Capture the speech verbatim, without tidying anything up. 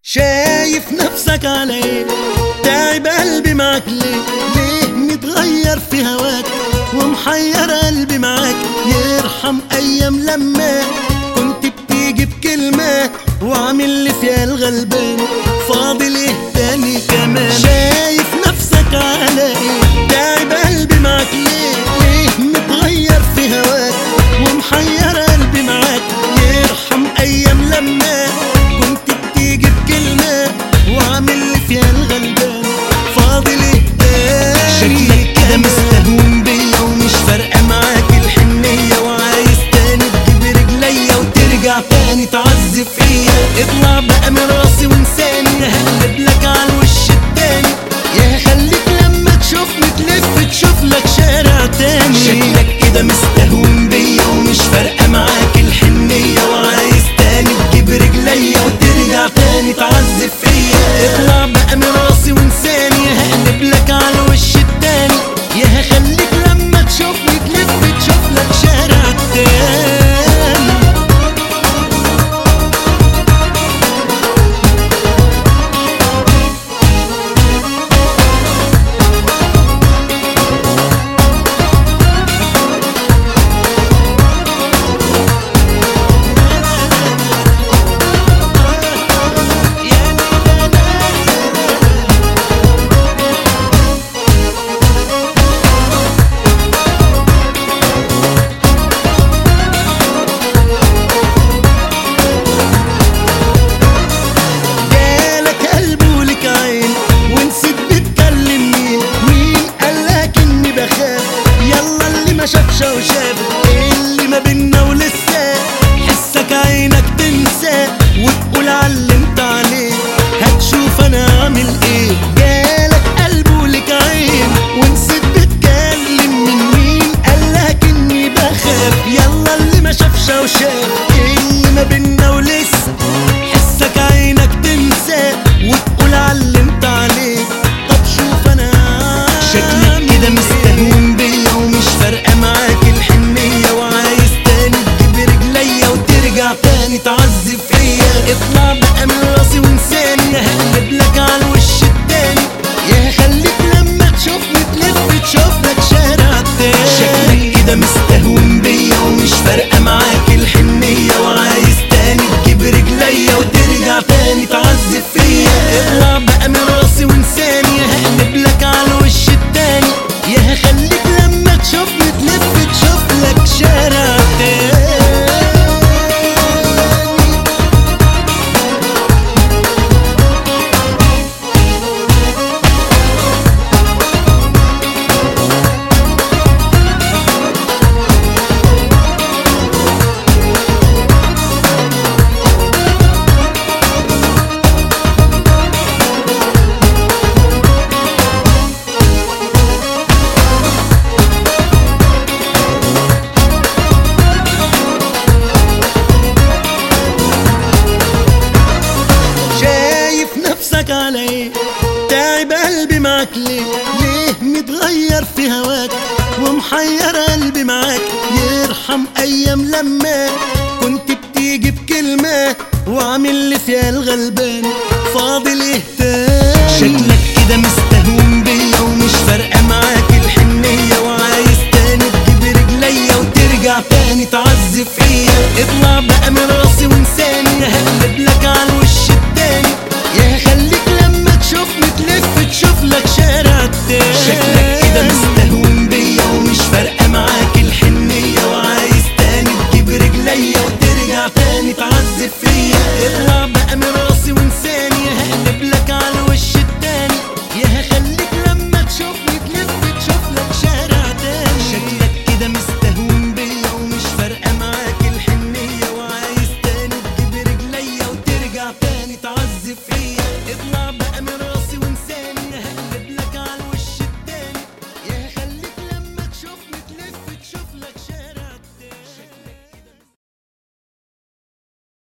شايف نفسك على ايه؟ تعب قلبي معاك ليه؟ ليه متغير في هواك ومحير قلبي معاك؟ يرحم ايام لما كنت بتيجي بكلمة وعامل لي فيها الغلبان، فاضل ايه تاني كمان؟ شايف نفسك على ايه؟ تعب قلبي معاك ليه؟ ليه متغير في هواك ومحير قلبي معاك؟ يرحم ايام لما كنت بتيجي بكلمة وعامل لي فيها الغلبان، فاضل ايه تاني؟ شكلك كده مستهون بيا ومش فارقة معاك الحنية، وعايز تاني تجيب رجليا وترجع تاني تعذب فيا. اطلع بقى من راسي وانساني، هقلب لك على الوش التاني، يا هخليك لما تشوفني تلف تشوف لك شارع تاني. شكلك كده مستهون بيا ومش فارقة معاك الحنية، وعايز تاني تجيب رجليا وترجع تاني تعذب فيا. اطلع بقى من راسي وانساني، هقلب لك على الوش التاني، يا هخليك لما تشوفني تلف تشوف لك شارع تاني. ما شافش وشاف اللي ما بينا ولسه، حسك عينك تنسى وتقول على اللي انت عليه، هتشوف انا عامل ايه. جالك قلب ولك عين ونسيت بتكلم، من مين قالك اني بخاف؟ يلا اللي ما شافش وشاف اللي ما بينا ولسه، حسك عينك تنسى وتقول على اللي انت عليه. طب شوف انا شكلك كده مستهون بيا ومش فارقة معاك الحنية، وعايز تاني تجيب رجليا وترجع تاني تعذب فيا. اطلع بقى من راسي وانساني، هقلب لك على الوش التاني، يا هخليك لما تشوفني تلف تشوف لك شارع تاني. شكلك كده مستهون بيا ومش فارقة معاك الحنية، وعايز تاني تجيب رجليا وترجع تاني تعذب فيا. اطلع بقى من راسي وانساني، هقلب لك على الوش التاني، يا هخليك لما تشوفني تلف تشوف لك شارع تاني. على ايه؟ تعب قلبي معاك ليه؟ ليه متغير في هواك ومحير قلبي معاك؟ يرحم ايام لما كنت بتيجي بكلمة وعامل لي فيها الغلبان، فاضل ايه تاني؟ شكلك كده مستهون بيا ومش فارقة معاك الحنية، وعايز تاني تجيب رجليا وترجع تاني تعذب فيا. اطلع بقى من راسي وانساني، هقلب لك على الوش التاني، يا هخليك لما تشوفني تلف تشوف لك شارع تاني. شكلك كده مستهون بيا ومش فارقة معاك الحنية، وعايز تاني تجيب رجليا وترجع تاني تعذب